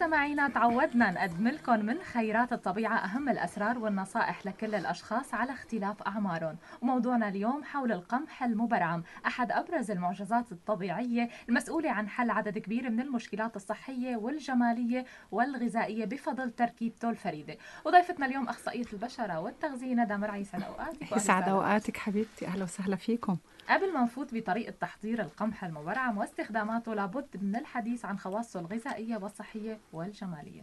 مستمعينا تعودنا نقدم لكم من خيرات الطبيعة أهم الأسرار والنصائح لكل الأشخاص على اختلاف أعمارهم. وموضوعنا اليوم حول القمح المبرعم، أحد أبرز المعجزات الطبيعية المسؤولة عن حل عدد كبير من المشكلات الصحية والجمالية والغذائية بفضل تركيبته الفريدة. وضيفتنا اليوم أخصائية البشرة والتغذية ندى مرعي. يسعد أوقاتك. يسعد أوقاتك حبيبتي، أهلا وسهلا فيكم. قبل ما نفوت بطريقة تحضير القمح المبرعم واستخداماته، لابد من الحديث عن خواصه الغذائية والصحية والجمالية.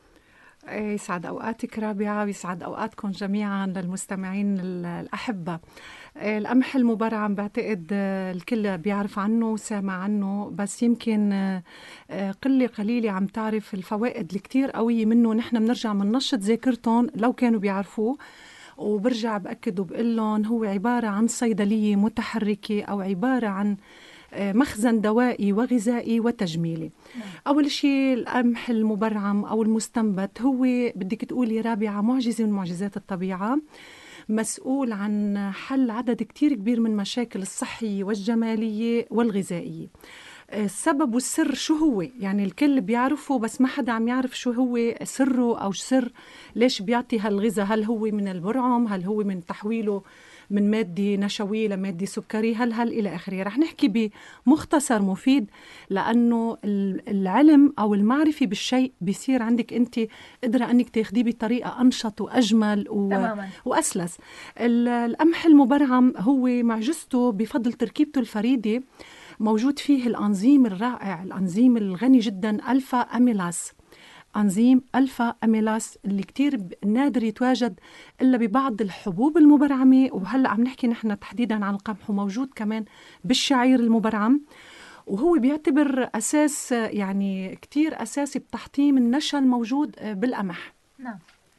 يسعد أوقاتك رابعة، ويسعد أوقاتكم جميعا للمستمعين الأحبة. القمح المبرعم بعتقد الكل بيعرف عنه وسامع عنه، بس يمكن قلة قليلة عم تعرف الفوائد الكتير قوية منه. نحن بنرجع مننشط ذاكرتهم لو كانوا بيعرفوه، وبرجع بأكد وبقول لهم هو عبارة عن صيدلية متحركة أو عبارة عن مخزن دوائي وغذائي وتجميلي. أول شيء القمح المبرعم أو المستنبت هو بدك تقولي رابعة معجزة من معجزات الطبيعة، مسؤول عن حل عدد كتير كبير من مشاكل الصحية والجمالية والغذائية. السبب والسر شو هو؟ يعني الكل بيعرفه بس ما حدا عم يعرف شو هو سره أو سر ليش بيعطي هالغذاء. هل هو من البرعم؟ هل هو من تحويله من مادة نشوية لمادة سكري؟ هل إلى آخره. رح نحكي بمختصر مفيد، لأنه العلم أو المعرفة بالشيء بيصير عندك أنت قدرة أنك تاخديه بطريقة أنشط وأجمل وأسلس. القمح المبرعم هو معجزته بفضل تركيبته الفريدة. موجود فيه الأنزيم الرائع، الأنزيم الغني جدا ألفا أميلاس، أنزيم ألفا أميلاس اللي كتير نادر يتواجد إلا ببعض الحبوب المبرعمة. وهلأ عم نحكي نحن تحديدا عن القمح، وموجود كمان بالشعير المبرعم، وهو بيعتبر أساس، يعني كتير أساسي بتحطيم النشا الموجود بالقمح. نعم،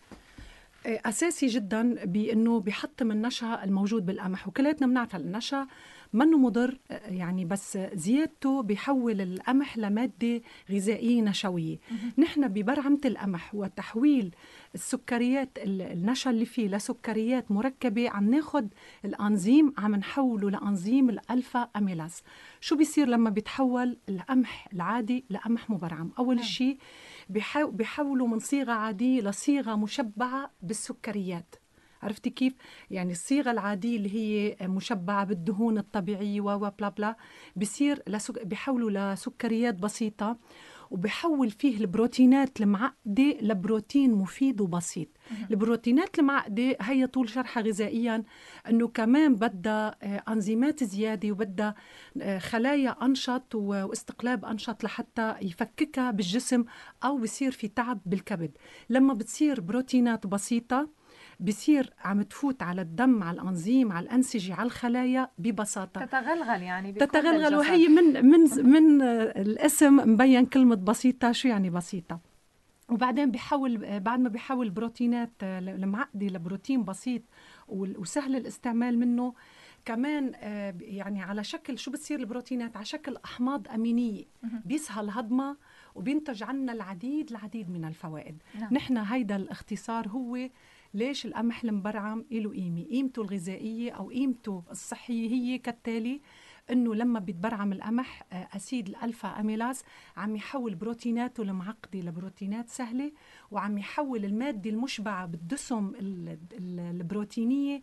أساسي جدا بأنه بيحطم النشا الموجود بالقمح. وكلاتنا بنعرف النشا منه مضر، يعني بس زيادته بيحول القمح لمادة غذائية نشوية. نحن ببرعمة القمح وتحويل السكريات النشا اللي فيه لسكريات مركبة، عم ناخد الأنزيم عم نحوله لأنزيم الألفا أميلاس. شو بيصير لما بيتحول القمح العادي لقمح مبرعم؟ أول شيء بيحولوا من صيغة عادية لصيغة مشبعة بالسكريات. عرفتي كيف؟ يعني الصيغة العادية اللي هي مشبعة بالدهون الطبيعية وبلا بلا بيحولوا لسكريات بسيطة، وبيحول فيه البروتينات المعقدة لبروتين مفيد وبسيط. البروتينات المعقدة هي طول شرحها غذائيا أنه كمان بدها أنزيمات زيادة، وبدها خلايا أنشط واستقلاب أنشط لحتى يفككها بالجسم، أو بيصير في تعب بالكبد. لما بتصير بروتينات بسيطة بصير عم تفوت على الدم، على الأنزيم، على الأنسجة، على الخلايا ببساطة، تتغلغل يعني تتغلغل. وهي من الاسم مبين كلمة بسيطة. شو يعني بسيطة؟ وبعدين بيحول، بعد ما بيحول بروتينات المعقدة لبروتين بسيط وسهل الاستعمال منه، كمان يعني على شكل شو بتصير البروتينات؟ على شكل أحماض أمينية بيسهل هضمها، وبينتج عنا العديد من الفوائد. نحن هيدا الاختصار هو ليش القمح المبرعم له قيمته الغذائية أو قيمته الصحية. هي كالتالي: إنه لما بيتبرعم القمح أسيد الألفا أميلاس عم يحول بروتيناته المعقدة لبروتينات سهلة، وعم يحول المادة المشبعة بالدسم البروتينية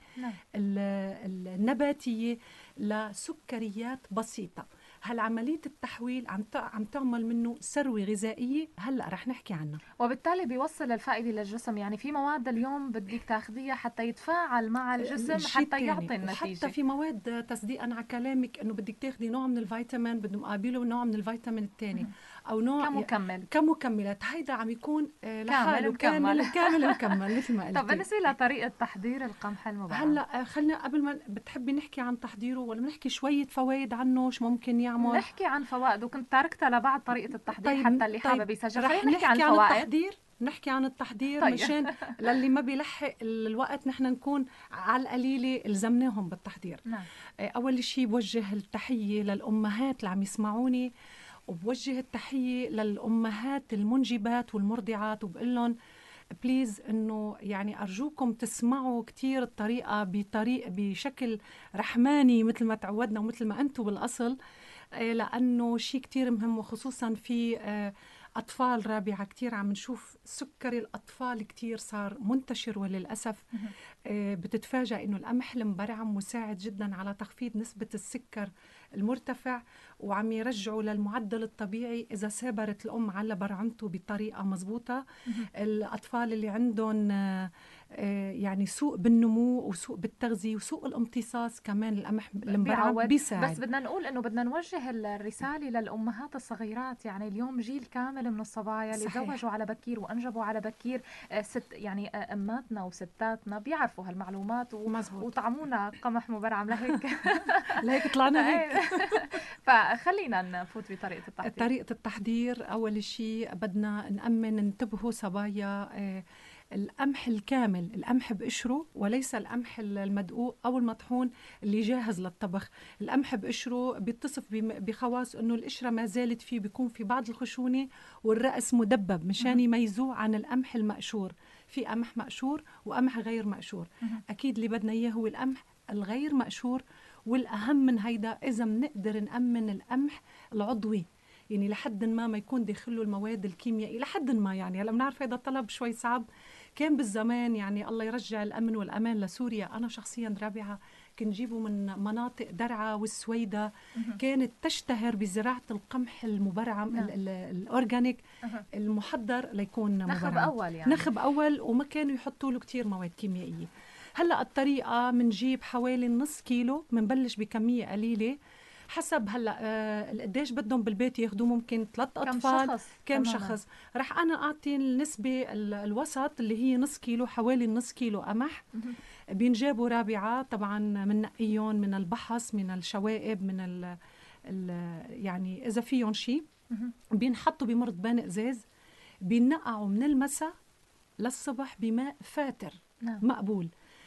النباتية لسكريات بسيطة. هالعملية التحويل عم تعمل منه ثروة غذائية هلأ رح نحكي عنها، وبالتالي بيوصل الفائدة للجسم. يعني في مواد اليوم بدك تاخذيها حتى يتفاعل مع الجسم حتى يعطي النتيجة. وحتى في مواد تصديقا على كلامك انه بدك تاخذي نوع من الفيتامين بدهم مقابله نوع من الفيتامين الثاني او نوع كمكملات. هيدا عم يكون لحاله كامل مكمل مثل ما قلتي. طب بالنسبة لطريقة تحضير القمح المبرعم، هلا خلينا قبل ما بتحبي نحكي عن تحضيره ولا نحكي شوية فوائد عنه شو ممكن يعمل؟ نحكي عن فوائده، كنت تاركتها لبعد طريقة التحضير. حتى اللي حابب يسجل رح نحكي عن الفوائد. نحكي عن التحضير طيب. مشان للي ما بيلحق الوقت نحن نكون على القليلة الزمناهم بالتحضير. نعم. أول شيء بوجه التحية للأمهات اللي عم يسمعوني، وبوجه التحية للأمهات المنجبات والمرضعات، وبقول لهم بليز إنه يعني أرجوكم تسمعوا كتير الطريقة بشكل رحماني مثل ما تعودنا ومثل ما أنتم بالأصل، لأنه شيء كتير مهم، وخصوصا في أطفال رابعة كتير عم نشوف سكري الأطفال كتير صار منتشر، وللأسف بتتفاجأ إنه القمح المبرعم مساعد جدا على تخفيض نسبة السكر المرتفع، وعم يرجعوا للمعدل الطبيعي إذا سابرت الأم على برعمته بطريقة مزبوطة. الأطفال اللي عندهم يعني سوء بالنمو وسوء بالتغذية وسوء الامتصاص، كمان القمح المبرعم بيساعد. بس بدنا نقول إنه بدنا نوجه الرسالة للأمهات الصغيرات. يعني اليوم جيل كامل من الصبايا اللي تزوجوا على بكير وأنجبوا على بكير، يعني أماتنا وستاتنا بيعرفوا هالمعلومات وطعمونا قمح مبرعم لهيك لهيك طلعنا هيك. فخلينا نفوت بطريقة التحضير. طريقة التحضير، أول شيء بدنا نأمن، انتبهوا صبايا، القمح الكامل، القمح بقشره وليس القمح المدقوق أو المطحون اللي جاهز للطبخ. القمح بقشره بيتصف بخواص أنه القشرة ما زالت فيه، بيكون في بعض الخشونة والرأس مدبب مشان يميزوه عن القمح المقشور. في قمح مقشور وقمح غير مقشور. أكيد اللي بدنا إياه هو القمح الغير مقشور. والأهم من هيدا إذا بنقدر نأمن القمح العضوي، يعني لحد ما يكون داخله المواد الكيميائية لحد ما. يعني هلا بنعرف هذا الطلب شوي صعب، كان بالزمان يعني الله يرجع الأمن والأمان لسوريا. أنا شخصيا رابعة كنت جيبه من مناطق درعا والسويدة، كانت تشتهر بزراعة القمح المبرعم الأورجانيك المحضر ليكون مبرعم نخب أول، يعني نخب أول، وما كانوا يحطوا له كتير مواد كيميائية. هلأ الطريقة منجيب حوالي نص كيلو، منبلش بكمية قليلة حسب هلا قديش بدهم بالبيت ياخدوه. ممكن 3 أطفال، كم شخص. رح أنا أعطي النسبة الوسط اللي هي نص كيلو، حوالي نص كيلو قمح. بينجابوا رابعة طبعا، من نقيون من البحص، من الشوائب، من يعني إذا فيهم شيء بينحطوا بمرطبان إزاز، بينقعوا من المساء للصبح بماء فاتر مقبول.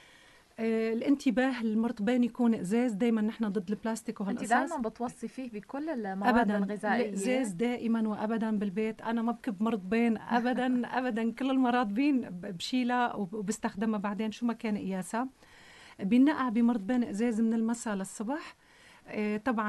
الانتباه، المرطبان يكون ازاز، دائما نحن ضد البلاستيك وهالقصص. انت دائما بتوصي فيه بكل المواد الغذائيه. الازاز دائما وابدا بالبيت. انا ما بكب مرطبان ابدا ابدا. كل المراطبين بشيلها وبستخدمها بعدين شو ما كان قياسها. بينقع بمرطبان ازاز من المساء للصبح. طبعا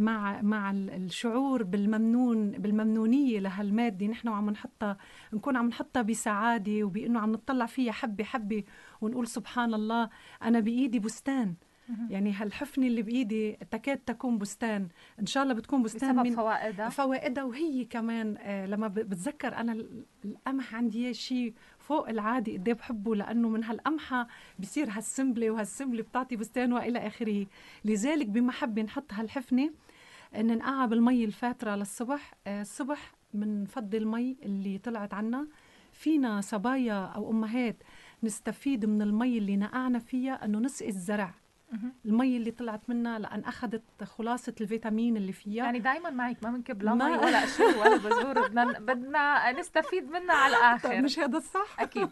مع الشعور بالممنونيه لهالماده، نحن عم نحطها، نكون عم نحطها بسعاده، وبانه عم نطلع فيها حبه حبه ونقول سبحان الله انا بايدي بستان. يعني هالحفنه اللي بايدي تكاد تكون بستان، ان شاء الله بتكون بستان بسبب من فوائدها. وهي كمان لما بتذكر انا القمح عندي شيء فوق العادي قد ايه بحبه، لانه من هالقمحه بصير هالسنبله، وهالسنبله بتعطي بستان والى اخره. لذلك بمحبه نحط هالحفنه، ننقعها بالمي الفاتره للصبح. الصبح بنفضي المي اللي طلعت عنا. فينا صبايا او امهات نستفيد من المي اللي نقعنا فيها انه نسقي الزرع. المي اللي طلعت منها لأن أخذت خلاصة الفيتامين اللي فيها. يعني دايما معك ما بنكب لا مي ولا قشور ولا بذور، بدنا نستفيد منها على الآخر. مش هذا الصح؟ أكيد.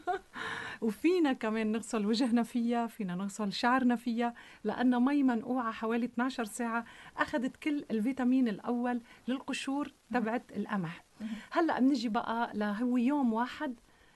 وفينا كمان نغسل وجهنا فيها، فينا نغسل شعرنا فيها، لأن مي منقوعة حوالي 12 ساعة أخذت كل الفيتامين الأول للقشور تبعت القمح. هلأ بنجي بقى هو يوم واحد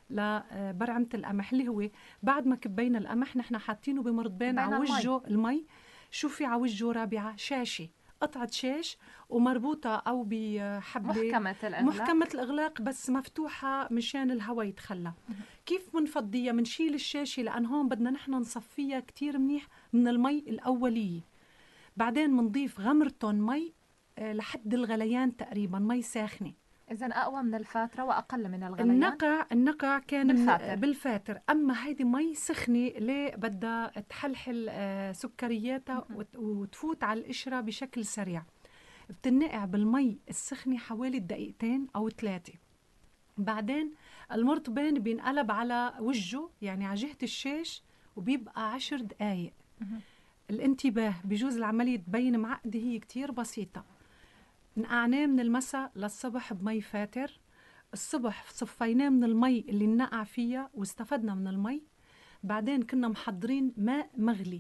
لبرعمة القمح، اللي هو بعد ما كبينا القمح نحن حاطينه بمرطبان على وجهه المي. شو في على وجهه رابعة؟ شاشة، قطعة شاش ومربوطة أو بحبة محكمة الإغلاق بس مفتوحة مشان الهواء يتخلى. كيف منفضيها؟ منشيل الشاشة لأن هون بدنا نحن نصفيها كتير منيح من المي الأولية. بعدين منضيف غمرتون مي لحد الغليان تقريبا، مي ساخنة. إذن أقوى من الفاترة وأقل من الغليان. النقع كان بالفاتر. أما هيدي مي سخنة، ليه بدها تحلحل سكرياتها وتفوت على القشرة بشكل سريع. بتنقع بالمي السخنة حوالي 2 أو 3 دقائق. بعدين المرطبان بينقلب على وجهه، يعني على جهة الشاش، وبيبقى 10 دقائق. الانتباه، بجوز العملية تبين معقدة، هي كتير بسيطة. نقعناه من المساء للصبح بمي فاتر. الصبح صفيناه من المي اللي نقع فيها واستفدنا من المي. بعدين كنا محضرين ماء مغلي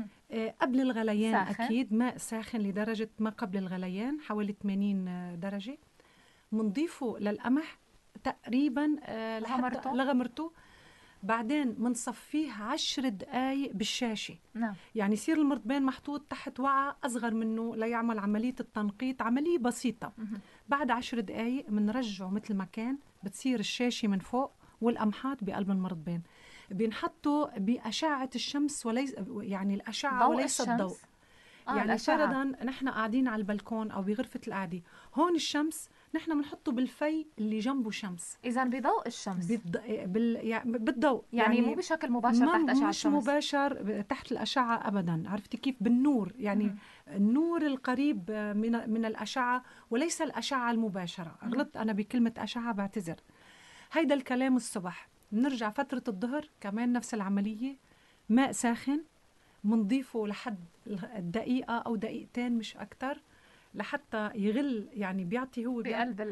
قبل الغليان ساخن. أكيد ماء ساخن لدرجة ما قبل الغليان حوالي 80 درجة. منضيفه للقمح تقريبا لغمرته. بعدين منصفيه 10 دقايق بالشاشة. نعم. يعني يصير المرطبين محطوط تحت وعاء أصغر منه ليعمل عملية التنقيط، عملية بسيطة. بعد 10 دقايق منرجعه مثل ما كان، بتصير الشاشة من فوق والقمحات بقلب المرطبين. بينحطوا بأشعة الشمس وليس يعني الأشعة وليس الضوء. يعني فرضاً نحن قاعدين على البلكون أو بغرفة القعدة، هون الشمس نحن بنحطه بالفي اللي جنبه شمس. إذن بضوء الشمس بالضوء، يعني مو بشكل مباشر تحت أشعة مش الشمس. مباشر تحت الأشعة أبداً. عرفتي كيف؟ بالنور، يعني النور القريب من الأشعة وليس الأشعة المباشرة. غلطت أنا بكلمة أشعة، بعتذر. هيدا الكلام الصبح. نرجع فترة الظهر كمان نفس العملية، ماء ساخن منضيفه لحد الدقيقة أو دقيقتين مش أكتر لحتى يغل، يعني بيعطي هو بقلب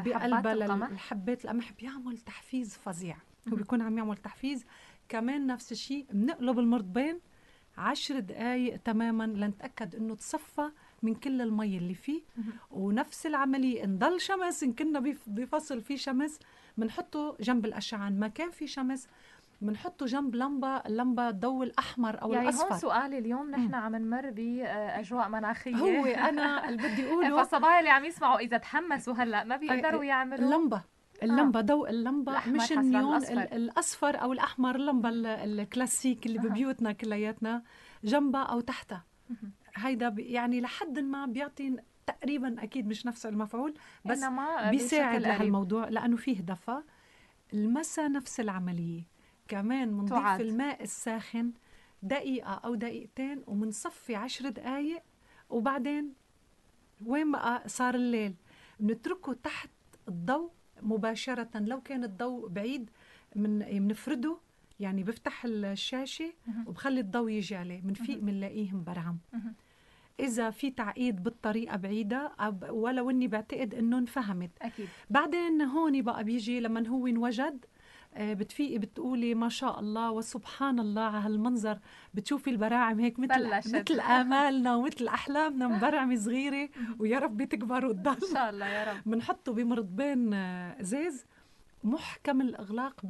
الحبات القمح، بيعمل تحفيز فظيع. هو بيكون عم يعمل تحفيز. كمان نفس الشيء بنقلب المرطبين 10 دقايق تماما لنتأكد انه تصفى من كل المي اللي فيه. ونفس العملية نضل شمس، إن كنا بفصل فيه شمس بنحطه جنب الأشعة، ما كان في شمس بنحطه جنب اللمبة الضوء الأحمر أو يعني الأصفر. هون سؤالي اليوم، نحن عم نمر بأجواء مناخية هو أنا اللي بدي أقوله فالصبايا اللي عم يسمعوا إذا تحمسوا هلأ ما بيقدروا يعملوا اللمبة ضوء اللمبة مش النيون الأصفر أو الأحمر، اللمبة الكلاسيك اللي ببيوتنا كلياتنا جنبها أو تحتها. هيدا يعني لحد ما بيعطي تقريبا، أكيد مش نفس المفعول بس بيساعد لهالموضوع لأنه فيه دفى. المسا نفس العملية، كمان منضيف الماء الساخن دقيقة أو دقيقتين ومنصفي 10 دقايق. وبعدين وين بقى صار الليل بنتركه تحت الضوء مباشرة. لو كان الضوء بعيد منفرده، يعني بفتح الشاشة وبخلي الضوء يجي عليه، منفيق منلاقيه مبرعم. إذا في تعقيد بالطريقة بعيدة ولو إني بعتقد إنه انفهمت أكيد. بعدين هوني بقى بيجي لما هو انوجد، بتفيقي بتقولي ما شاء الله وسبحان الله على هالمنظر. بتشوفي البراعم هيك مثل آمالنا ومثل أحلامنا مبرعمة صغيرة، ويا رب تكبر وتضل إن شاء الله يا رب. بنحطه بمرطبين إزاز محكم الإغلاق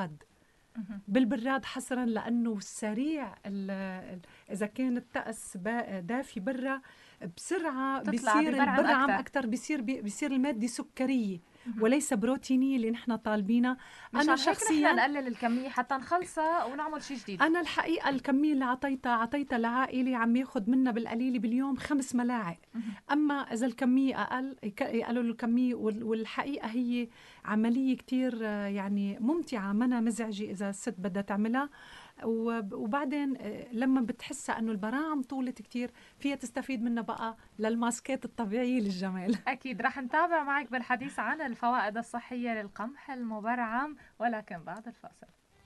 بالبراد حصرا، لأنه سريع. إذا كان الطقس دافي برا بسرعة بيصير البرعم أكتر، بيصير المادة سكرية وليس بروتينية اللي نحن طالبينها. أنا شخصيا نقلل الكمية حتى نخلصها ونعمل شيء جديد. أنا الحقيقة الكمية اللي عطيتها لعائلي عم ياخد منها بالقليل باليوم 5 ملاعق. أما إذا الكمية أقل يقللوا الكمية. والحقيقة هي عملية كتير يعني ممتعة، منها مزعجة إذا الست بدها تعملها. وبعدين لما بتحسها أنه البراعم طولت كتير فيها تستفيد منها بقى للماسكات الطبيعية للجمال. أكيد رح نتابع معك بالحديث عن الفوائد الصحية للقمح المبرعم، ولكن بعد الفاصل.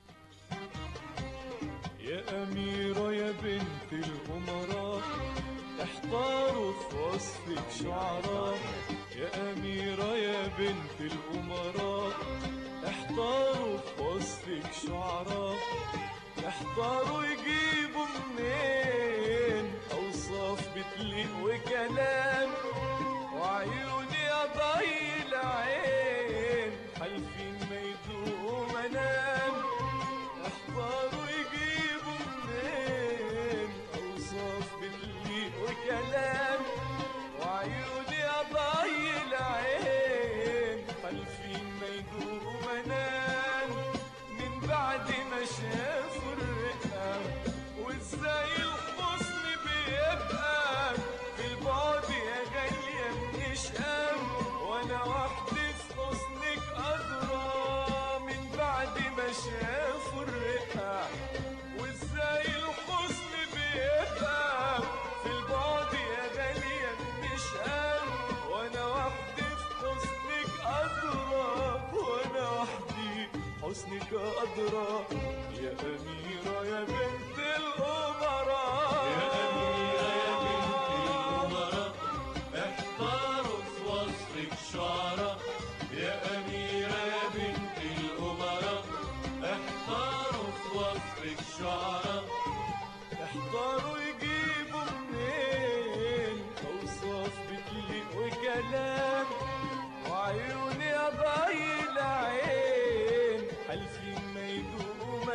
يا أميرة يا بنت الأمراء احتاروا في وصفك شعراء. يا أميرة يا بنت الأمراء احتاروا في وصفك شعراء. احتاروا يجيبوا منين أوصاف بتليق وكلام، وعيوني أضيل العين حالفين ما يدوقوا منام. احتاروا يجيبوا منين أوصاف بتليق وكلام، وعيوني أضيل العين حالفين ما يدوقوا منام. من بعد ما شافوا الرقة وازاي الحسن بيبقى في البعد يا غالية بنشقى، وانا وحدي في حسنك أدرى. من بعد ما شافوا الرقة وازاي الحسن بيبقى في البعد يا غالية بنشقى، وانا وحدي في حسنك أدرى. وانا وحدي حسنك أدرى. يا أميرة يا بنت الأمراء، يا أميرة يا بنت الأمراء احتاروا في وصفك شعراء. يا أميرة يا بنت الأمراء احتاروا في وصفك شعراء. احتاروا يجيبوا منين أوصاف بتليق وكلام، وعيوني أضيل العين حالفين ما يدوقوا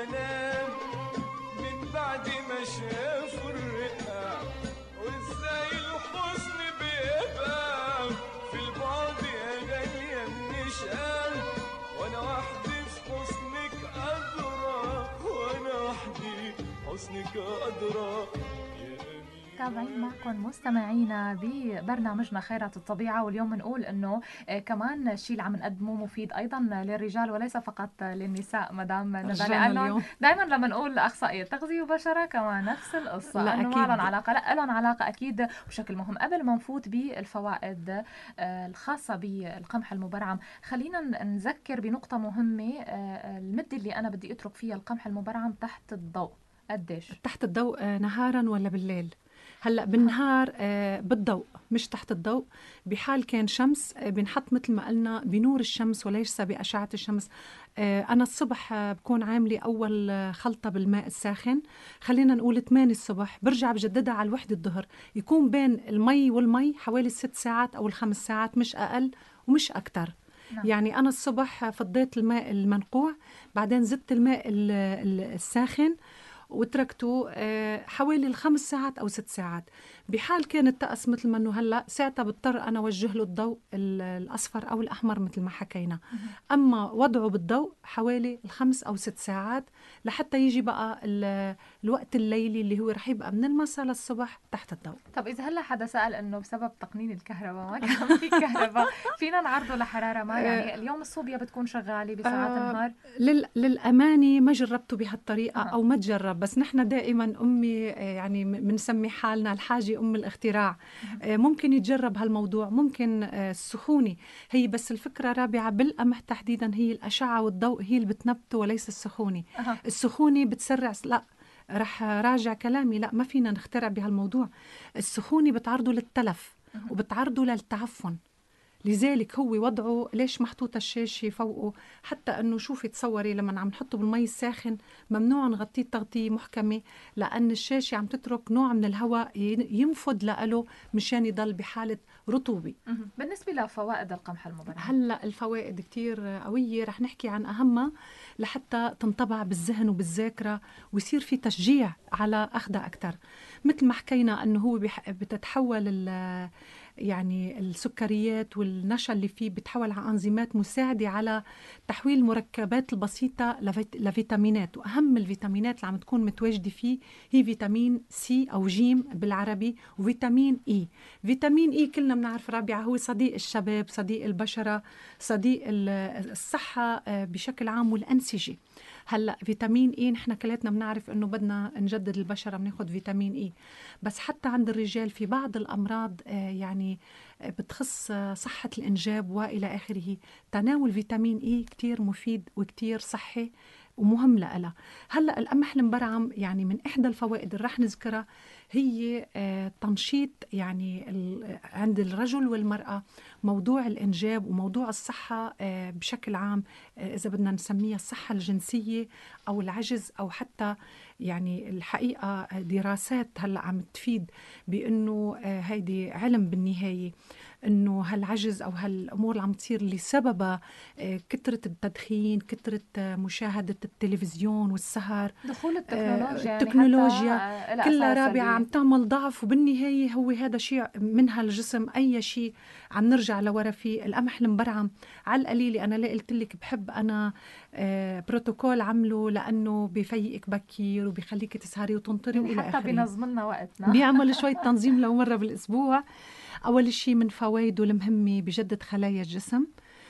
متابعين معكم مستمعينا ببرنامجنا خيرات الطبيعة، واليوم بنقول انه كمان الشيء اللي عم نقدمه مفيد ايضا للرجال وليس فقط للنساء. مدام ندى، لانه دائما لما نقول اخصائية تغذية وبشرة كمان نفس القصة، انه ما لهم علاقة، لا لهم علاقة اكيد بشكل مهم. قبل ما نفوت بالفوائد الخاصة بالقمح المبرعم، خلينا نذكر بنقطة مهمة. المدة اللي انا بدي اترك فيها القمح المبرعم تحت الضوء قديش؟ تحت الضوء نهارا ولا بالليل؟ هلا بالنهار بالضوء، مش تحت الضوء. بحال كان شمس بنحط مثل ما قلنا بنور الشمس وليس بأشعة الشمس. أنا الصبح بكون عاملة أول خلطة بالماء الساخن، خلينا نقول 8 الصبح، برجع بجددها على 1 الظهر، يكون بين المي والمي حوالي 6 ساعات أو 5 ساعات، مش أقل ومش أكتر. يعني أنا الصبح فضيت الماء المنقوع، بعدين زدت الماء الساخن وتركته حوالي 5 ساعات أو 6 ساعات. بحال كان الطقس مثل ما أنه هلأ، ساعتها بضطر أنا أوجه له الضوء الأصفر أو الأحمر مثل ما حكينا. أما وضعه بالضوء حوالي 5 أو 6 ساعات لحتى يجي بقى الوقت الليلي اللي هو رح يبقى من المساء للصبح تحت الضوء. طب إذا هلأ حدا سأل إنه بسبب تقنين الكهرباء ما كان في كهرباء، فينا نعرضه لحرارة ما؟ يعني اليوم الصوبيا بتكون شغالة بساعات النهار؟ للأمانة ما جربته بهالطريقة أو ما تجرب، بس نحن دائما أمي يعني بنسمي حالنا الحاجة أم الاختراع. ممكن يتجرب هالموضوع، ممكن السخونة هي، بس الفكرة رابعة بالقمح تحديدا هي الأشعة والضوء هي اللي بتنبته وليس السخونة. السخونة بتسرع، لا رح راجع كلامي، لا ما فينا نخترع بهالموضوع. السخونة بتعرضه للتلف وبتعرضه للتعفن، لذلك هو وضعه ليش محطوطة الشاشة فوقه، حتى أنه شوفي تصوري لما عم نحطه بالمي الساخن ممنوع نغطيه تغطية محكمة، لأن الشاشة عم تترك نوع من الهواء ينفض لأله مشان يضل بحالة رطوبة. بالنسبة لفوائد القمح المبرعم، هلأ الفوائد كتير قوية، رح نحكي عن أهمها لحتى تنطبع بالذهن وبالذاكرة ويصير في تشجيع على أخذها أكتر. مثل ما حكينا أنه هو بتتحول يعني السكريات والنشا اللي فيه بتحول على أنزيمات مساعدة على تحويل المركبات البسيطة لفيتامينات، وأهم الفيتامينات اللي عم تكون متواجدة فيه هي فيتامين سي أو جيم بالعربي، وفيتامين إي. فيتامين إي كلنا بنعرف رابعة هو صديق الشباب، صديق البشرة، صديق الصحة بشكل عام والأنسجة. هلأ فيتامين إي نحن كلاتنا بنعرف إنه بدنا نجدد البشرة بناخد فيتامين إي، بس حتى عند الرجال في بعض الأمراض يعني بتخص صحة الإنجاب وإلى آخره، تناول فيتامين إي كتير مفيد وكتير صحي ومهم لها. هلأ القمح المبرعم يعني من إحدى الفوائد اللي رح نذكرها هي تنشيط يعني عند الرجل والمرأة موضوع الإنجاب وموضوع الصحة بشكل عام، إذا بدنا نسميها الصحة الجنسية أو العجز، أو حتى يعني الحقيقة دراسات هلأ عم تفيد بأنه هيدي علم بالنهاية، انه هالعجز او هالامور اللي عم تصير اللي سببها كثره التدخين، كثره مشاهده التلفزيون والسهر، دخول التكنولوجيا، التكنولوجيا يعني كلها رابعه عم تعمل ضعف، وبالنهايه هو هذا شيء من هالجسم. اي شيء عم نرجع لورا فيه. القمح المبرعم على القليله انا لا قلت لك بحب انا بروتوكول عمله لانه بفيقك بكير وبيخليك تسهري وتنطري والى اخره، حتى بينظم لنا وقتنا، بيعمل شويه تنظيم لو مره بالاسبوع. أول شيء من فوائده المهمة بجدد خلايا الجسم،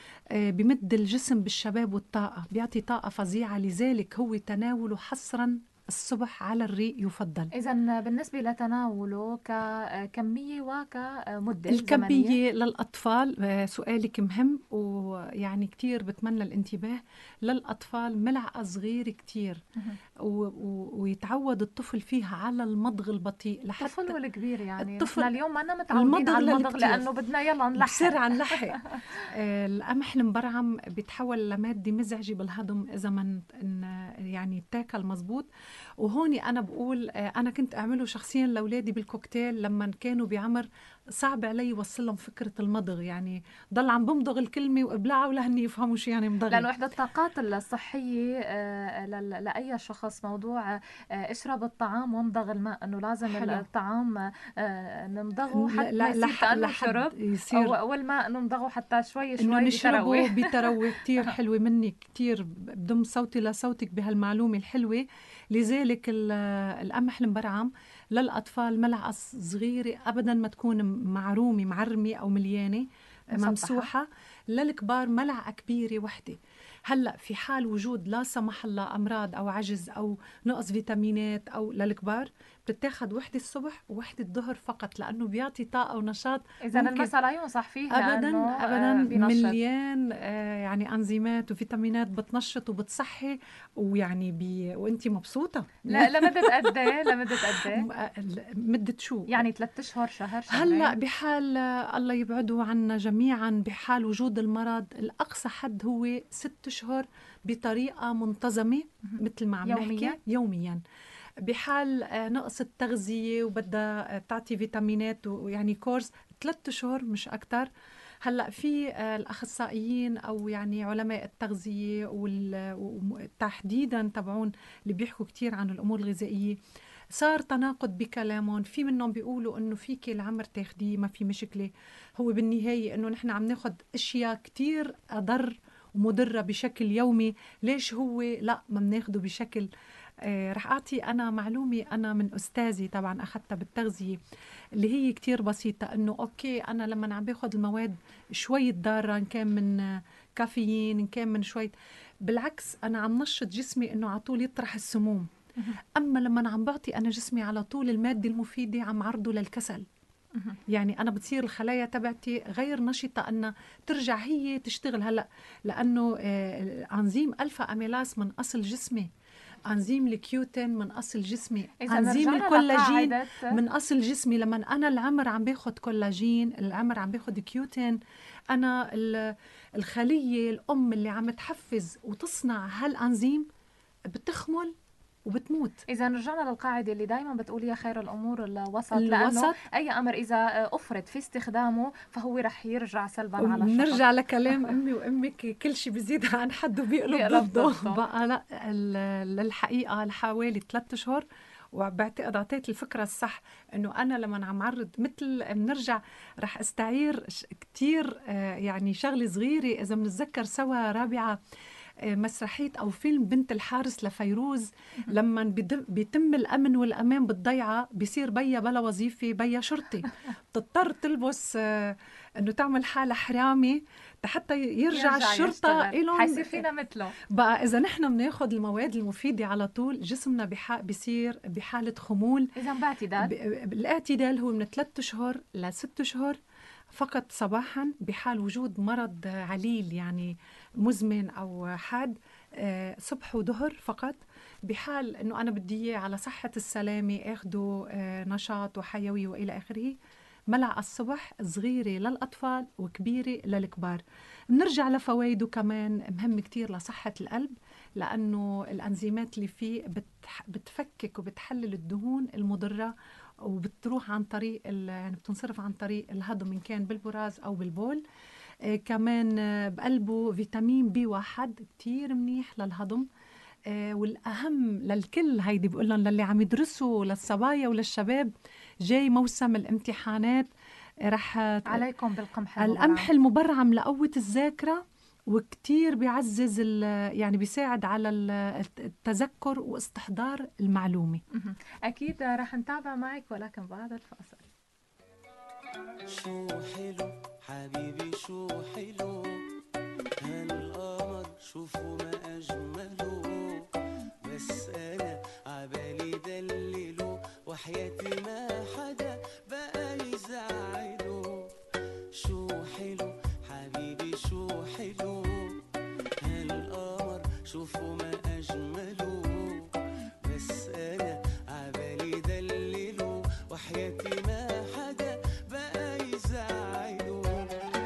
بمد الجسم بالشباب والطاقة، بيعطي طاقة فظيعة، لذلك هو تناوله حصرا الصبح على الريق يفضل. إذن بالنسبة لتناوله ككمية وكمدة الكمية زمنية للأطفال، سؤالك مهم ويعني كتير بتمنى الانتباه. للأطفال ملعقة صغيرة كتير ويتعود الطفل فيها على المضغ البطيء. لحتى الطفل والكبير، يعني الطفل اليوم ما متعودين على المضغ لأنه بدنا يلا نلحق بسرعة نلحق. القمح المبرعم بيتحول لمادة مزعجة بالهضم إذا ما يعني تاكل مزبوط. وهوني أنا بقول أنا كنت أعمله شخصيا لأولادي بالكوكتيل لما كانوا بعمر صعب علي وصلهم فكرة المضغ، يعني ضل عم بمضغ الكلمة وابلعها ولهن يفهموا شو يعني مضغ. لأنه إحدى الطاقات الصحية لأي شخص موضوع اشرب الطعام وامضغ الماء، إنه لازم حلو. الطعام نمضغه حتى ما يصير كأنه شرب، والماء نمضغه حتى شوي إنه نشربه بتروي. كتير حلوة منك، كتير بدم صوتي لصوتك بهالمعلومة الحلوة. لذلك القمح المبرعم للأطفال ملعقة صغيرة أبدا ما تكون معرومة معرمة أو مليانة ممسوحة. للكبار ملعقة كبيرة وحدة. هلأ في حال وجود لا سمح الله أمراض أو عجز أو نقص فيتامينات أو للكبار بتتاخد وحدة الصبح ووحدة الظهر فقط، لأنه بيعطي طاقة ونشاط. إذا المسألة لا ينصح فيه أبداً بينشط. مليان يعني أنزيمات وفيتامينات بتنشط وبتصحي، ويعني وأنتي مبسوطة. لمدة قد ايه؟ لمدة قد ايه؟ مدة شو؟ يعني 3 أشهر، شهر، شهرين؟ هلأ بحال الله يبعده عنا جميعا، بحال وجود المرض الأقصى حد هو 6 أشهر بطريقة منتظمة مثل ما عم نحكي يوميا. بحال نقص التغذية وبدها تعطي فيتامينات ويعني كورس 3 أشهر مش أكتر. هلأ في الأخصائيين أو يعني علماء التغذية وتحديدا تبعون اللي بيحكوا كتير عن الأمور الغذائية، صار تناقض بكلامهم. في منهم بيقولوا إنه فيك العمر تاخديه ما في مشكلة، هو بالنهاية إنه نحن عم ناخد أشياء كتير أضر ومضرة بشكل يومي، ليش هو لا ما بناخده بشكل رح أعطي أنا معلومة أنا من أستاذي طبعا أخذتها بالتغذية اللي هي كتير بسيطة، إنه أوكي أنا لما عم باخد المواد شوية ضارة إن كان من كافيين إن كان من شوية، بالعكس أنا عم نشط جسمي إنه على طول يطرح السموم. أما لما أنا عم بعطي أنا جسمي على طول المادة المفيدة عم عرضه للكسل، يعني أنا بتصير الخلايا تبعتي غير نشطة أن ترجع هي تشتغل. هلأ لأنه أنزيم ألفا أميلاس من أصل جسمي، أنزيم الكيوتين من أصل جسمي، أنزيم الكولاجين من أصل جسمي. لما أنا العمر عم باخد كولاجين، العمر عم باخد كيوتين، أنا الخلية الأم اللي عم تحفز وتصنع هالأنزيم بتخمل وبتموت. إذا رجعنا للقاعدة اللي دايما بتقوليها خير الأمور الوسط، لأنه أي أمر إذا أفرط في استخدامه فهو رح يرجع سلبا على الشخص. نرجع لكلام أمي وأمك، كل شيء بيزيد عن حد وبيقلب ضده. بقى لا، للحقيقة لحوالي 3 أشهر، وبعتقد أعطيت الفكرة الصح إنه أنا لما عم عرض مثل بنرجع رح استعير كتير يعني شغلة صغيرة. إذا بنتذكر سوا رابعة مسرحية أو فيلم بنت الحارس لفيروز، لما بيتم الأمن والأمان بالضيعة بيصير بيا بلا وظيفة، بيا شرطي، بتضطر تلبس إنه تعمل حالة حرامي حتى يرجع الشرطة إلهم. حيصير فينا مثله. بقى إذا نحن بناخد المواد المفيدة على طول جسمنا بيصير بحالة خمول. إذا باعتدال، الاعتدال هو من 3 أشهر ل 6 أشهر فقط صباحا، بحال وجود مرض عليل يعني مزمن أو حاد صبح وظهر فقط. بحال أنه أنا بدي إياه على صحة السلامة أخده نشاط وحيوي وإلى آخره، ملعقة الصبح صغيرة للأطفال وكبيرة للكبار. بنرجع لفوائده كمان مهم كتير لصحة القلب، لأنه الأنزيمات اللي فيه بتفكك وبتحلل الدهون المضرة وبتروح عن طريق يعني بتنصرف عن طريق الهضم إن كان بالبراز أو بالبول. كمان بقلبه فيتامين B1 كتير منيح للهضم. والأهم للكل هيدي بقول لهم للي عم يدرسوا للصبايا وللشباب، جاي موسم الامتحانات، رح عليكم بالقمح القمح المبرعم لقوة الذاكرة، وكتير بيعزز يعني بيساعد على التذكر واستحضار المعلومة. أكيد رح نتابع معك، ولكن بعد الفاصل. شو حلو حبيبي شو حلو هالقمر شوفوا ما أجمله، بس أنا عبالي دلله وحياتي ما حدا بقى يزعله. شو حلو حبيبي شو حلو هالقمر شوفوا ما أجمله، بس أنا عبالي دلله وحياتي ما حدا بقى يزعله.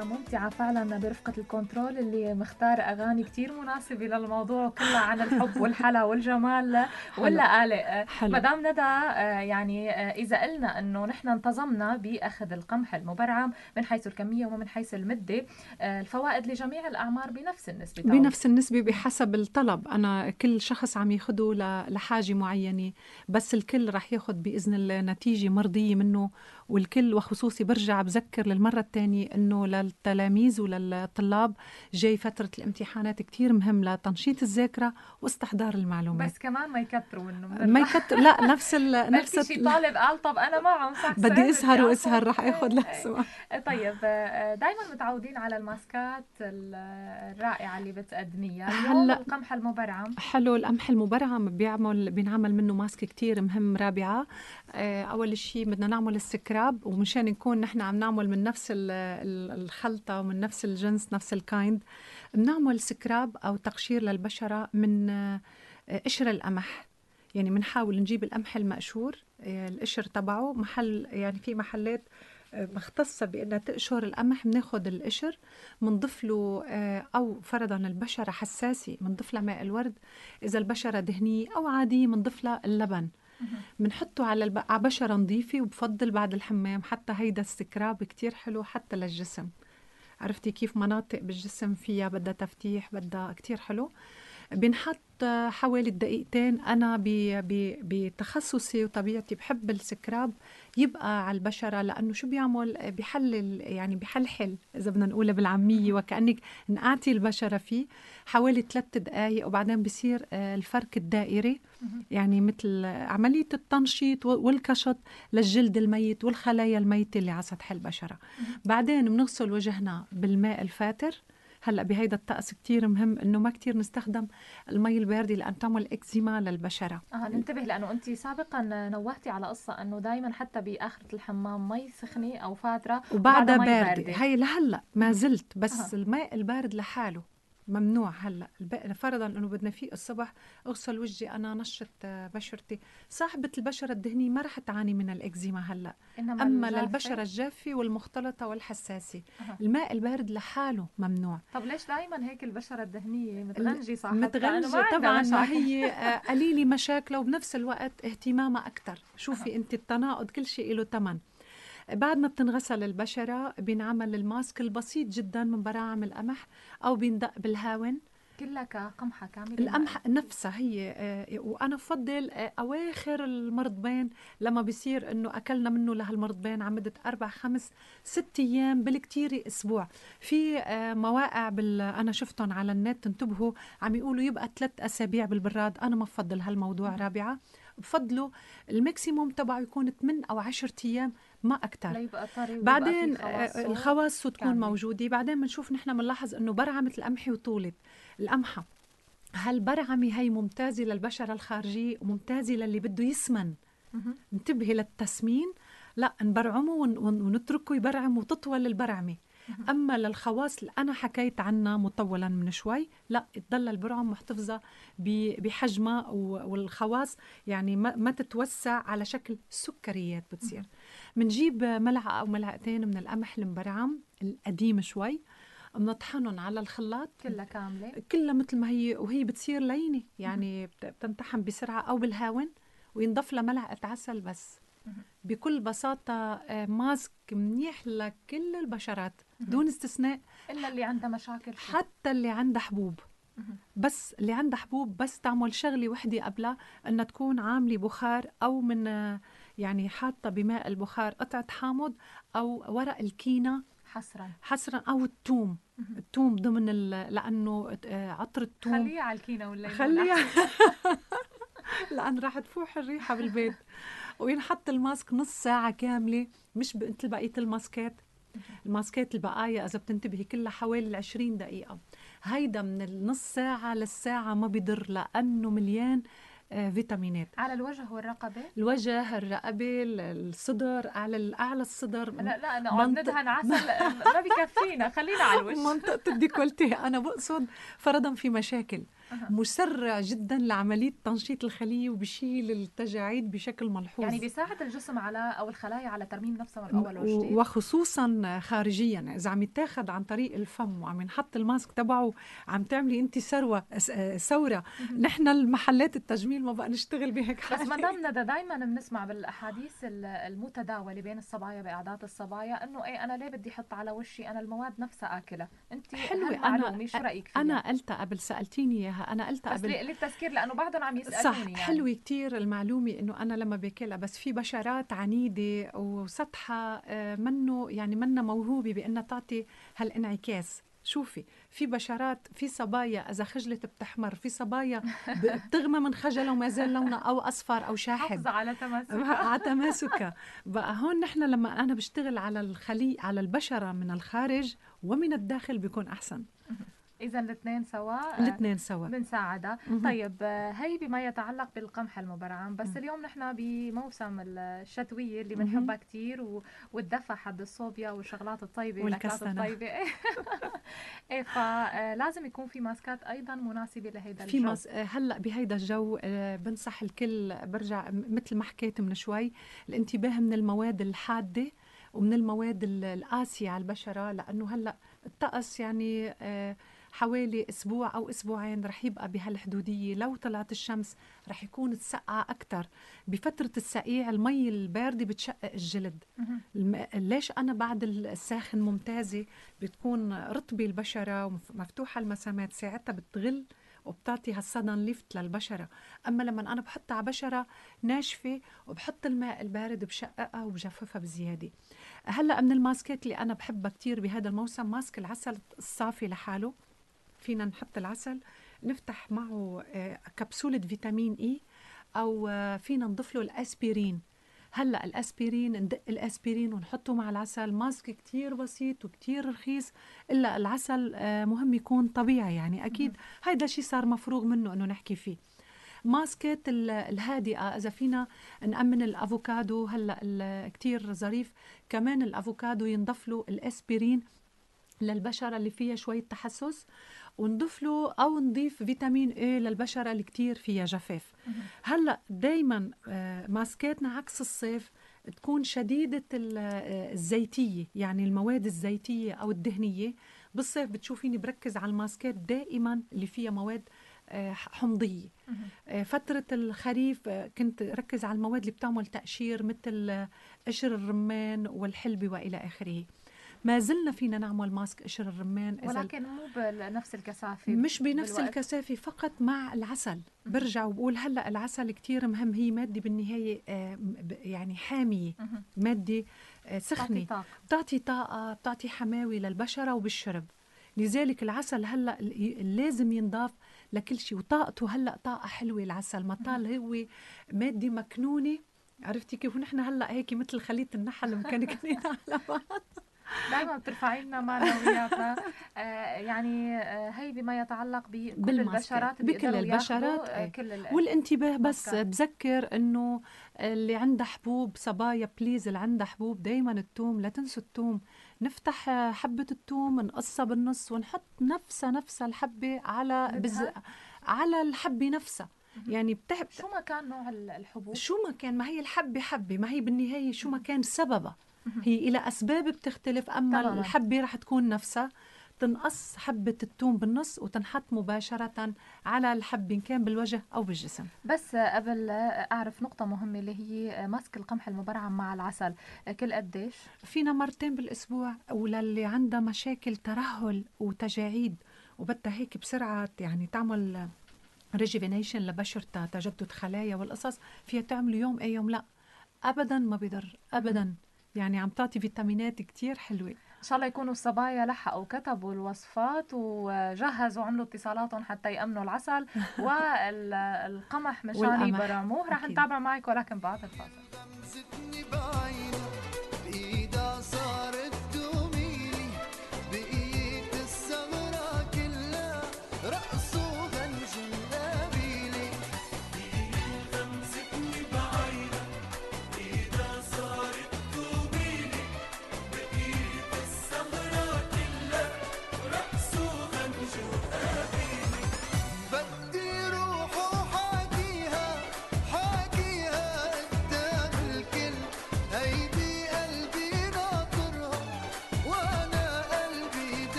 حلقة ممتعة فعلا برفقة الكنترول اللي مختار أغاني كتير مناسبة للموضوع، كلها عن الحب والحلا والجمال واللآلئ. مدام ندى، يعني إذا قلنا أنه نحن انتظمنا بأخذ القمح المبرعم من حيث الكمية ومن حيث المدة، الفوائد لجميع الأعمار بنفس النسبة بنفس النسبة بحسب الطلب. أنا كل شخص عم ياخده لحاجة معينة، بس الكل رح ياخد بإذن الله نتيجة مرضية منه. والكل وخصوصي برجع بذكر للمرة الثانية أنه للتلاميذ وللطلاب جاي فترة الامتحانات كتير مهم لتنشيط الذاكرة واستحضار المعلومات. بس كمان ما يكتروا منه، ما يكتر، لا نفس شي طالب قال طب أنا معهم صح بدي أسهر رح أخذ لحظة. طيب دايما متعودين على الماسكات الرائعة اللي بتقدميها. هلا القمح المبرعم حلو. القمح المبرعم بينعمل منه ماسك كتير مهم رابعة. أول شيء بدنا نعمل السكراب، ومشان نكون نحن عم نعمل من نفس الخلطة ومن نفس الجنس نفس الكايند، بنعمل سكراب أو تقشير للبشرة من قشر القمح. يعني بنحاول نجيب القمح المقشور القشر تبعه، محل يعني في محلات مختصة بأنها تقشر القمح، بناخد القشر منضيف له أو فرضاً البشرة حساسة منضيف لها ماء الورد، إذا البشرة دهنية أو عادية منضيف لها اللبن، بنحطه على بشرة نظيفة. وبفضل بعد الحمام حتى هيدا السكراب كتير حلو حتى للجسم. عرفتي كيف مناطق بالجسم فيها بدها تفتيح، بدها كتير حلو. بنحط حوالي دقيقتين. أنا بتخصصي وطبيعتي بحب السكراب يبقى على البشرة، لأنه شو بيعمل؟ بيحلل، يعني بيحلحل إذا بدنا نقولها بالعامية، وكأنك نقعتي البشرة فيه حوالي 3 دقايق، وبعدين بصير الفرك الدائري، يعني مثل عملية التنشيط والكشط للجلد الميت والخلايا الميتة اللي على سطح البشرة. بعدين بنغسل وجهنا بالماء الفاتر. هلأ بهيدا الطقس كتير مهم إنه ما كتير نستخدم المي الباردة لأن تعمل إكزيما للبشرة. ننتبه، لأنه أنت سابقا نوهتي على قصة أنه دايما حتى بآخرة الحمام مي سخنة أو فاترة وبعدها باردة. هي لهلأ ما زلت، بس الماء البارد لحاله ممنوع. هلا فرضا انه بدنا فيه الصبح اغسل وجهي، انا نشط بشرتي. صاحبه البشره الدهنيه ما رح تعاني من الاكزيما هلا، اما للبشره الجافه والمختلطه والحساسه الماء البارد لحاله ممنوع. طب ليش دائما هيك البشره الدهنيه متغنجه؟ صح، متغنجه طبعا، ما هي قليله مشاكله وبنفس الوقت اهتمامها اكثر. شوفي انت التناقض، كل شيء له ثمن. بعد ما بتنغسل البشرة بينعمل الماسك البسيط جدا من براعم القمح أو بيندق بالهاون. كلها كقمحة كاملة؟ القمح نفسها هي. وأنا بفضل أواخر المرضبين لما بيصير إنه أكلنا منه لهالمرضبين عمدة 4 5 6 أيام بالكتير أسبوع. في مواقع أنا شفتهم على النت، انتبهوا، عم يقولوا يبقى 3 أسابيع بالبراد. أنا ما بفضل هالموضوع رابعة، بفضلوا الماكسيموم تبعه يكون 8 أو 10 أيام ما أكتر. بعدين الخواص تكون موجودة. بعدين بنشوف نحن بنلاحظ إنه برعمة القمحة وطولة القمحة، هالبرعمة هي ممتازة للبشرة الخارجية وممتازة للي بده يسمن. انتبهي للتسمين، لا نبرعمه ونتركه يبرعم وتطول البرعمة. أما للخواص اللي أنا حكيت عنها مطولا من شوي، لا تضل البرعم محتفظة بحجمها، والخواص يعني ما تتوسع على شكل سكريات بتصير. منجيب ملعقة أو ملعقتين من القمح المبرعم القديم شوي، بنطحنهم على الخلاط كلها كاملة، كلها مثل ما هي، وهي بتصير لينة يعني بتنطحن بسرعة أو بالهاون، وينضاف لها ملعقة عسل بس. بكل بساطة ماسك منيح لكل البشرات دون استثناء، إلا اللي عندها مشاكل، حتى اللي عندها حبوب. بس اللي عندها حبوب بس تعمل شغلة وحدة قبلها، أنها تكون عاملة بخار أو من يعني حاطة بماء البخار قطعة حامض أو ورق الكينة حسرا أو الثوم. الثوم ضمن لأنه عطر الثوم خليها على الكينة والليمون، خليها لأن راح تفوح الريحة بالبيت. وينحط الماسك نص ساعة كاملة، مش مثل بقية الماسكات البقايا إذا بتنتبهي كلها حوالي 20 دقيقة. هيدا من النص ساعة للساعة ما بيضر، لأنه مليان فيتامينات. على الوجه والرقبة، الوجه، الرقبة، الصدر، أعلى الصدر. لا نقعد ندهن عسل ما بيكفينا، خلينا على الوجه. منطقة الديكولتيه أنا بقصد فرضا في مشاكل مسرع جدا لعملية تنشيط الخلية وبشيل التجاعيد بشكل ملحوظ. يعني بيساعد الجسم أو الخلايا على ترميم نفسها من أول وجديد. وخصوصا خارجيا إذا عم يتاخد عن طريق الفم وعم ينحط الماسك تبعه، عم تعملي أنت ثورة. نحن المحلات التجميل ما بقى نشتغل بهيك بس مدام ندى، دايما بنسمع بالأحاديث المتداولة بين الصبايا بإعداد الصبايا إنه إيه أنا ليه بدي أحط على وشي، أنا المواد نفسها آكلة. أنت هالمعلومة شو رأيك فيها؟ أنا قلتها قبل، سألتيني إياها، أنا قلتها بس قبل للتذكير لأنه بعضهم عم يسألوني. صح يعني حلوة كتير المعلومة إنه أنا لما باكلها، بس في بشرات عنيدة وسطحة منا موهوبة بأنها تعطي هالانعكاس. شوفي، في بشرات، في صبايا إذا خجلت بتحمر، في صبايا بتغمى من خجلة وما زال لونها أو أصفر أو شاحب. حافظة على تماسكها. على تماسكها. بقى هون نحن لما أنا بشتغل على البشرة من الخارج ومن الداخل بيكون أحسن. إذا الاثنين سوا بنساعدها. طيب هي بما يتعلق بالقمح المبرعم، بس اليوم نحن بموسم الشتوية اللي بنحبها كتير والدفى حد الصوبيا والشغلات الطيبة والأكلات الطيبة. إيه، فلازم يكون في ماسكات أيضا مناسبة لهيدا الجو. هلأ بهيدا الجو بنصح الكل، برجع مثل ما حكيت من شوي، الانتباه من المواد الحادة ومن المواد القاسية على البشرة، لأنه هلأ الطقس يعني حوالي أسبوع أو أسبوعين رح يبقى بهالحدودية. لو طلعت الشمس رح يكون تسقع أكتر. بفترة السقيع المي الباردة بتشقق الجلد. ليش أنا بعد الساخن ممتازة، بتكون رطبة البشرة ومفتوحة المسامات، ساعتها بتغل وبتعطي هالصدن ليفت للبشرة. أما لما أنا بحطها على بشرة ناشفة وبحط الماء البارد بشققها وبجففها بزيادة. هلأ من الماسكات اللي أنا بحبها كتير بهذا الموسم ماسك العسل الصافي لحاله. فينا نحط العسل نفتح معه كبسولة فيتامين إي، أو فينا نضيف له الأسبرين. هلأ الأسبرين ندق الأسبرين ونحطه مع العسل. ماسك كتير بسيط وكتير رخيص، إلا العسل مهم يكون طبيعي. يعني أكيد هيدا شيء صار مفروغ منه أنه نحكي فيه. ماسكات الهادئة إذا فينا نأمن الأفوكادو، هلأ كتير ظريف كمان الأفوكادو ينضف له الأسبرين للبشرة اللي فيها شوية تحسس، ونضيف له أو نضيف فيتامين إيه للبشرة اللي كتير فيها جفاف. هلأ دايما ماسكاتنا عكس الصيف تكون شديدة الزيتية، يعني المواد الزيتية أو الدهنية. بالصيف بتشوفيني بركز على الماسكات دائما اللي فيها مواد حمضية. فترة الخريف كنت ركز على المواد اللي بتعمل تقشير مثل قشر الرمان والحلبة وإلى آخره. ما زلنا فينا نعمل ماسك قشر الرمان، ولكن مو بنفس الكثافة، مش بنفس الكثافة، فقط مع العسل. برجع وبقول هلأ العسل كتير مهم. هي مادة بالنهاية يعني حامية، مادة سخنة، بتعطي طاقة، بتعطي حماوة للبشرة وبالشرب. لذلك العسل هلأ لازم ينضاف لكل شيء، وطاقته هلأ طاقة حلوة. العسل ما طال هو مادة مكنونة، عرفتي كيف؟ ونحن هلأ هيك مثل خلية النحل مكنكنين على بعض. دائما بترفعي لنا معنوياتنا. يعني هي بما يتعلق بكل البشرات، بكل البشرات. والانتباه بس بذكر انه اللي عنده حبوب، صبايا بليز اللي عنده حبوب، دايما الثوم لا تنسوا الثوم. نفتح حبة الثوم نقصها بالنص ونحط نفسها الحبة على الحبة نفسها. يعني شو ما كان نوع الحبوب، شو ما كان، ما هي الحبة حبة، ما هي بالنهاية شو ما كان سببها، هي إلى أسباب بتختلف. أما طبعاً الحبة رح تكون نفسها. تنقص حبة الثوم بالنص وتنحط مباشرة على الحبة إن كان بالوجه أو بالجسم. بس قبل أعرف نقطة مهمة اللي هي ماسك القمح المبرعم مع العسل، كل قديش؟ فينا مرتين بالأسبوع. وللي عندها مشاكل ترهل وتجاعيد وبدها هيك بسرعة يعني تعمل ريجيفينيشن لبشرتها، تجدد خلايا والقصص، فيها تعمل يوم أي يوم لا أبدا ما بيضر أبدا. يعني عم تعطي فيتامينات كتير حلوة. إن شاء الله يكونوا الصبايا لحقوا وكتبوا الوصفات وجهزوا عملوا اتصالاتهم حتى يأمنوا العسل والقمح مشان يبرموه. رح نتابع معك ولكن بعد الفاصل.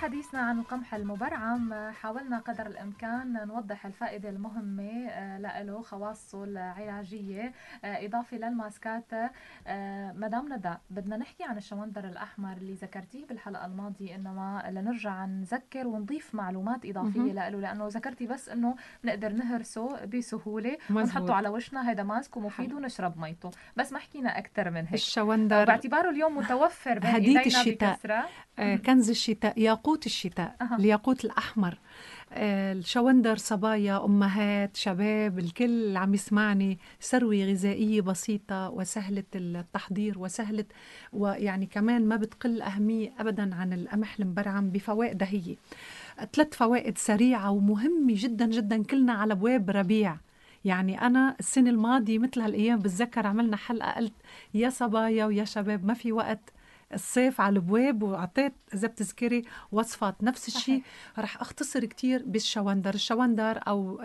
حديثنا عن القمح المبرعم حاولنا قدر الإمكان نوضح الفائدة المهمة له، خواصه العلاجية إضافة للماسكات. مدام ندى، بدنا نحكي عن الشوندر الأحمر اللي ذكرتيه بالحلقة الماضية، إنما لنرجع نذكر ونضيف معلومات إضافية له، لأنه ذكرتي بس إنه نقدر نهرسه بسهولة ونحطه على وشنا، هذا ماسك ومفيد ونشرب ميته، بس ما حكينا أكثر من هيك. الشوندر باعتباره اليوم متوفر بين هدية إيدينا الشتاء، بكثرة. كنز الشتاء، ياقوت الشتاء، الياقوت الأحمر. الشوندر صبايا، أمهات، شباب، الكل اللي عم يسمعني، ثروة غذائية بسيطة وسهلة التحضير وسهلة، ويعني كمان ما بتقل أهمية أبدا عن القمح المبرعم بفوائدها هي. 3 فوائد سريعة ومهمة جدا جدا، كلنا على أبواب ربيع. يعني أنا السنة الماضية مثل هالأيام بتذكر عملنا حلقة قلت يا صبايا ويا شباب ما في وقت، الصيف على البواب، وعطيت إذا بتذكري وصفات نفس الشيء. رح أختصر كتير بالشوندر. الشوندر أو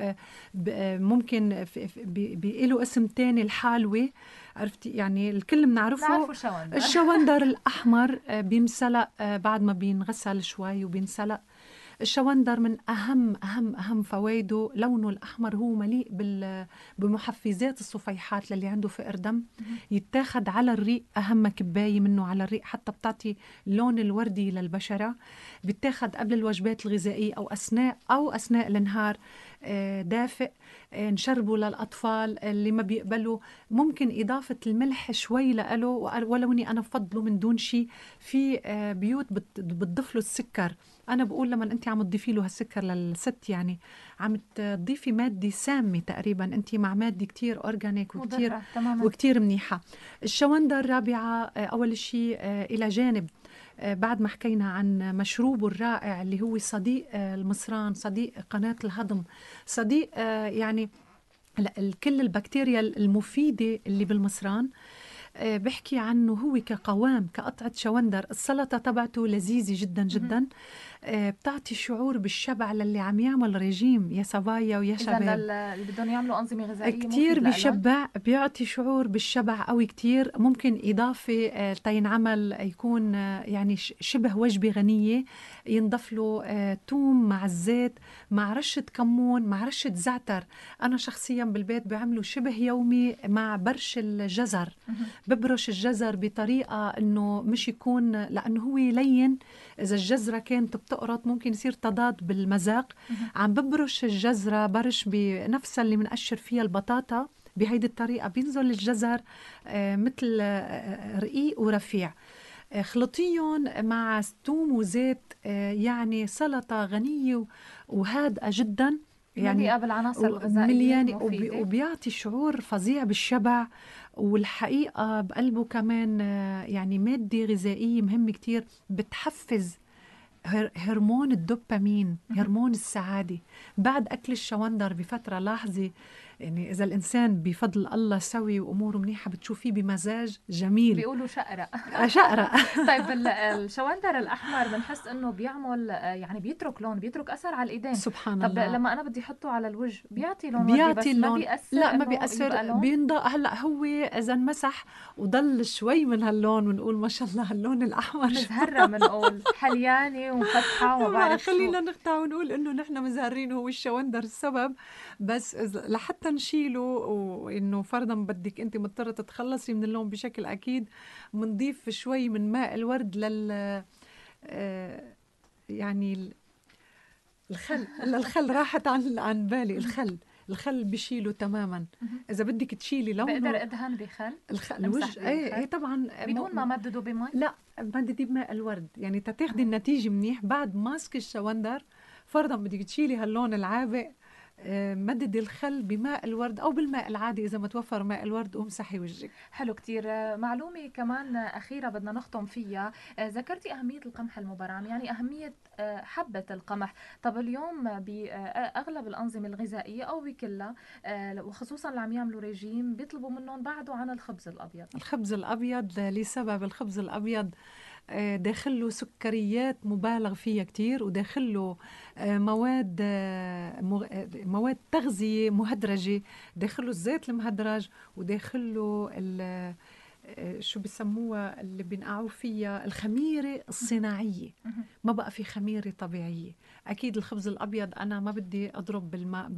ممكن بيقولوا اسم تاني الحالوة، عرفتي يعني الكل بنعرفه. الشوندر الأحمر بينسلق بعد ما بينغسل شوي وبينسلق. الشوندر من أهم فوائده لونه الأحمر، هو مليء بمحفزات الصفيحات للي عنده فقر دم. يتاخد على الريق، أهم كباية منه على الريق، حتى بتعطي لون الوردي للبشرة. بيتاخد قبل الوجبات الغذائية أو أثناء النهار دافئ. نشربه للأطفال اللي ما بيقبلوا، ممكن إضافة الملح شوي له، ولو أني أنا بفضله من دون شيء. في بيوت بتضيف له السكر. أنا بقول لما أنت عم تضيفي له هالسكر للست، يعني عم تضيفي مادة سامة تقريبا، أنت مع مادة كتير أورجانيك وكتير منيحة. الشوندر رابعة، أول شيء إلى جانب بعد ما حكينا عن مشروبه الرائع اللي هو صديق المصران، صديق قناة الهضم، صديق يعني كل البكتيريا المفيدة اللي بالمصران. بحكي عنه هو كقوام، كقطعة شوندر. السلطة تبعته لذيذة جدا جدا، بتعطي شعور بالشبع للي عم يعمل رجيم يا صبايا ويا شباب. اللي بدهم يعملوا أنظمة غذائية كتير بيشبع، بيعطي شعور بالشبع قوي كتير. ممكن إضافة تينعمل يكون يعني شبه وجبة غنية، ينضف له توم مع الزيت مع رشة كمون مع رشة زعتر. أنا شخصيا بالبيت بعمله شبه يومي مع برش الجزر. ببرش الجزر بطريقة إنه مش يكون، لأنه هو لين، إذا الجزرة كانت بتقرط ممكن يصير تضاد بالمذاق. عم ببرش الجزرة برش بنفس اللي منقشر فيها البطاطا، بهيدي الطريقة بينزل الجزر مثل رقيق ورفيع. خلطيهم مع ثوم وزيت، يعني سلطة غنية وهادئة جدا، يعني مليئة بالعناصر الغذائية المفيدة، وبيعطي شعور فظيع بالشبع. والحقيقة بقلبه كمان يعني مادة غذائية مهمة كتير، بتحفز هرمون الدوبامين، هرمون السعادة. بعد أكل الشوندر بفترة لاحظي، يعني إذا الإنسان بفضل الله سوي وأموره منيحة بتشوفيه بمزاج جميل، بيقولوا شقرة. طيب الشوندر الأحمر بنحس إنه بيعمل يعني بيترك لون، بيترك أثر على الإيدين. سبحان طب الله. لما أنا بدي أحطه على الوجه بيعطي لون، بيعطي بس اللون. ما بيأثر؟ لا ما بيأثر، بينضاء. هلأ هو إذا مسح وضل شوي من هاللون بنقول ما شاء الله هاللون الأحمر مزهرة، بنقول حليانة ومفتحة وما بعرف شو. خلينا نقطع ونقول إنه نحن مزهرين هو الشوندر السبب، بس لحتى نشيله، وإنه فرضاً بدك أنت مضطرة تتخلصي من اللون بشكل أكيد، منضيف شوي من ماء الورد يعني الخل راحت عن بالي. الخل بشيله تماما. إذا بدك تشيلي لونه بقدر أدهن بخل الوجه. ايه طبعا بدون ما مدده بماء. لا مددي بماء الورد، يعني تاخدي النتيجة منيح. بعد ماسك الشوندر فرضا بدك تشيلي هاللون العابق، مدد الخل بماء الورد أو بالماء العادي إذا ما توفر ماء الورد، ومسحي وجهك. حلو كتير. معلومة كمان أخيرة بدنا نختم فيها، ذكرتي أهمية القمح المبرعم، يعني أهمية حبة القمح. طب اليوم بأغلب الأنظمة الغذائية أو بكلها، وخصوصا اللي عم يعملوا ريجيم، بيطلبوا منهم بعده عن الخبز الأبيض. الخبز الأبيض لسبب الخبز الأبيض داخله سكريات مبالغ فيها كتير، وداخله مواد تغذية مهدرجة، داخله الزيت المهدرج، وداخله شو بسموها اللي بينقعوا فيها الخميرة الصناعية. ما بقى في خميرة طبيعية. أكيد الخبز الأبيض أنا ما بدي أضرب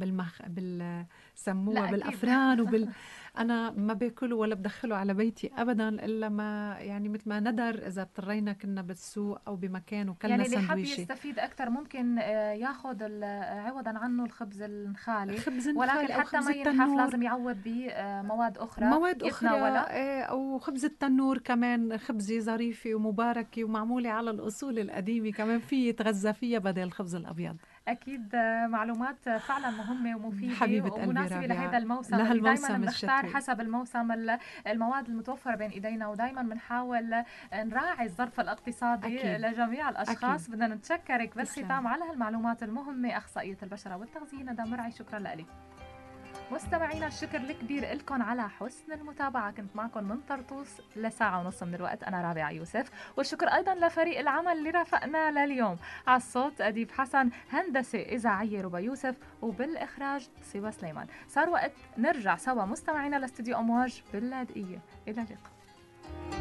سموها بالأفران أنا ما باكله ولا بدخله على بيتي أبدا إلا ما يعني مثل ما ندر إذا اضطرينا كنا بالسوق أو بمكان وكلنا يعني اللي حاب سندويشة. يستفيد أكثر ممكن ياخذ عوضا عنه الخبز النخالي، خبز ولكن النخال أو حتى خبز ما ينحف التنور. لازم يعوض بمواد أخرى مواد يتناولها. أخرى أو خبز التنور كمان خبزة ظريفة ومباركة ومعمولة على الأصول القديمة، كمان في يتغذى فيها بدل الخبز الأبيض. أكيد معلومات فعلا مهمة ومفيدة حبيبة قلبي ومناسبة رابعة، لهذا الموسم اللي دايما لهالموسم بنختار الشتوي. حسب الموسم المواد المتوفرة بين إيدينا، ودايما بنحاول نراعي الظرف الاقتصادي أكيد. لجميع الأشخاص. أكيد. بدنا نتشكرك بالختام تسلم. على هالمعلومات المهمة أخصائية البشرة والتغذية ندى مرعي، شكرا لك. مستمعينا الشكر الكبير لكم على حسن المتابعة. كنت معكم من طرطوس لساعة ونص من الوقت أنا رابعة يوسف، والشكر أيضا لفريق العمل اللي رافقنا لليوم. على الصوت أديب حسن، هندسة إذاعية ربا يوسف، وبالإخراج صبا سليمان. صار وقت نرجع سوا مستمعينا لاستوديو أمواج باللاذقية. إلى اللقاء.